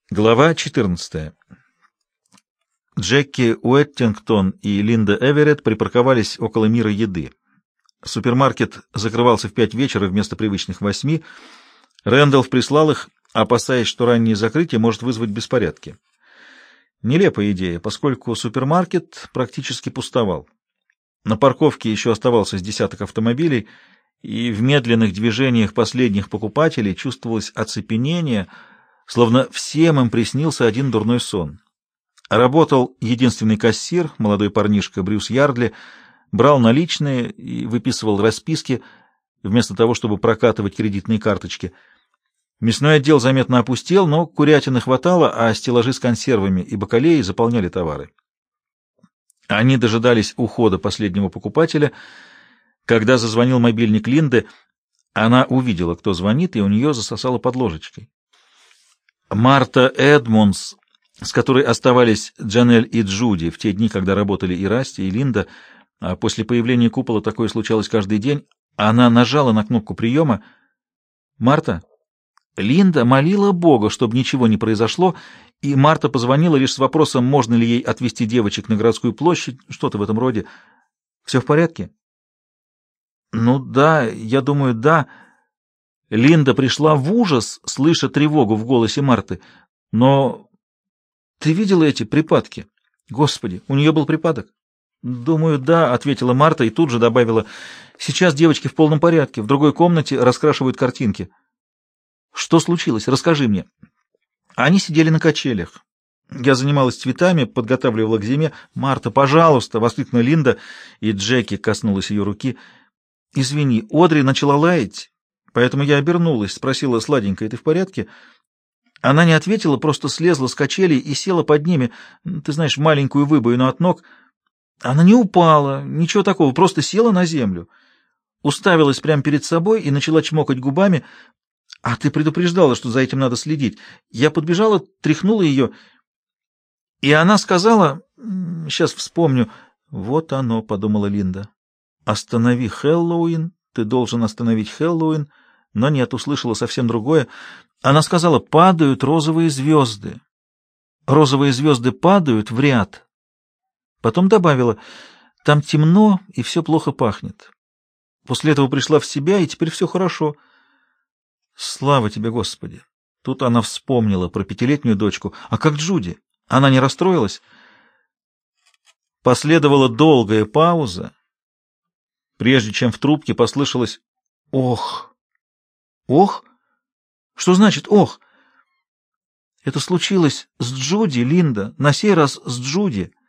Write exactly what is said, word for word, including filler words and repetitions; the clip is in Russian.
Глава четырнадцатая. Джеки Уэттингтон и Линда Эверетт припарковались около мира еды. Супермаркет закрывался в пять вечера вместо привычных восьми. Рэндалф прислал их, опасаясь, что раннее закрытие может вызвать беспорядки. Нелепая идея, поскольку супермаркет практически пустовал. На парковке еще оставался с десяток автомобилей, и в медленных движениях последних покупателей чувствовалось оцепенение, словно всем им приснился один дурной сон. Работал единственный кассир, молодой парнишка Брюс Ярдли, брал наличные и выписывал расписки, вместо того, чтобы прокатывать кредитные карточки. Мясной отдел заметно опустел, но курятины хватало, а стеллажи с консервами и бакалеей заполняли товары. Они дожидались ухода последнего покупателя. Когда зазвонил мобильник Линды, она увидела, кто звонит, и у нее засосало под ложечкой. Марта Эдмундс, с которой оставались Джанель и Джуди в те дни, когда работали и Расти, и Линда, а после появления купола такое случалось каждый день, она нажала на кнопку приема. «Марта?» Линда молила Бога, чтобы ничего не произошло, и Марта позвонила лишь с вопросом, можно ли ей отвезти девочек на городскую площадь, что-то в этом роде. «Все в порядке?» «Ну да, я думаю, да». Линда пришла в ужас, слыша тревогу в голосе Марты. «Но ты видела эти припадки?» «Господи, у нее был припадок?» «Думаю, да», — ответила Марта и тут же добавила. «Сейчас девочки в полном порядке, в другой комнате раскрашивают картинки». «Что случилось? Расскажи мне». Они сидели на качелях. Я занималась цветами, подготавливала к зиме. «Марта, пожалуйста!» — воскликнула Линда, и Джеки коснулась ее руки. «Извини, Одри начала лаять, поэтому я обернулась, спросила: сладенькая, ты в порядке?» Она не ответила, просто слезла с качелей и села под ними, ты знаешь, в маленькую выбоину от ног. Она не упала, ничего такого, просто села на землю, уставилась прямо перед собой и начала чмокать губами. «А ты предупреждала, что за этим надо следить». Я подбежала, тряхнула ее, и она сказала, сейчас вспомню, «Вот оно», — подумала Линда. «Останови Хэллоуин, ты должен остановить Хэллоуин», но нет, услышала совсем другое. Она сказала: «Падают розовые звезды. Розовые звезды падают в ряд». Потом добавила: «Там темно и все плохо пахнет». После этого пришла в себя, и теперь все хорошо. Слава тебе, Господи! Тут она вспомнила про пятилетнюю дочку. А как Джуди? Она не расстроилась? Последовала долгая пауза, прежде чем в трубке послышалось «Ох!» «Ох? Что значит «ох»?» «Это случилось с Джуди, Линда, на сей раз с Джуди».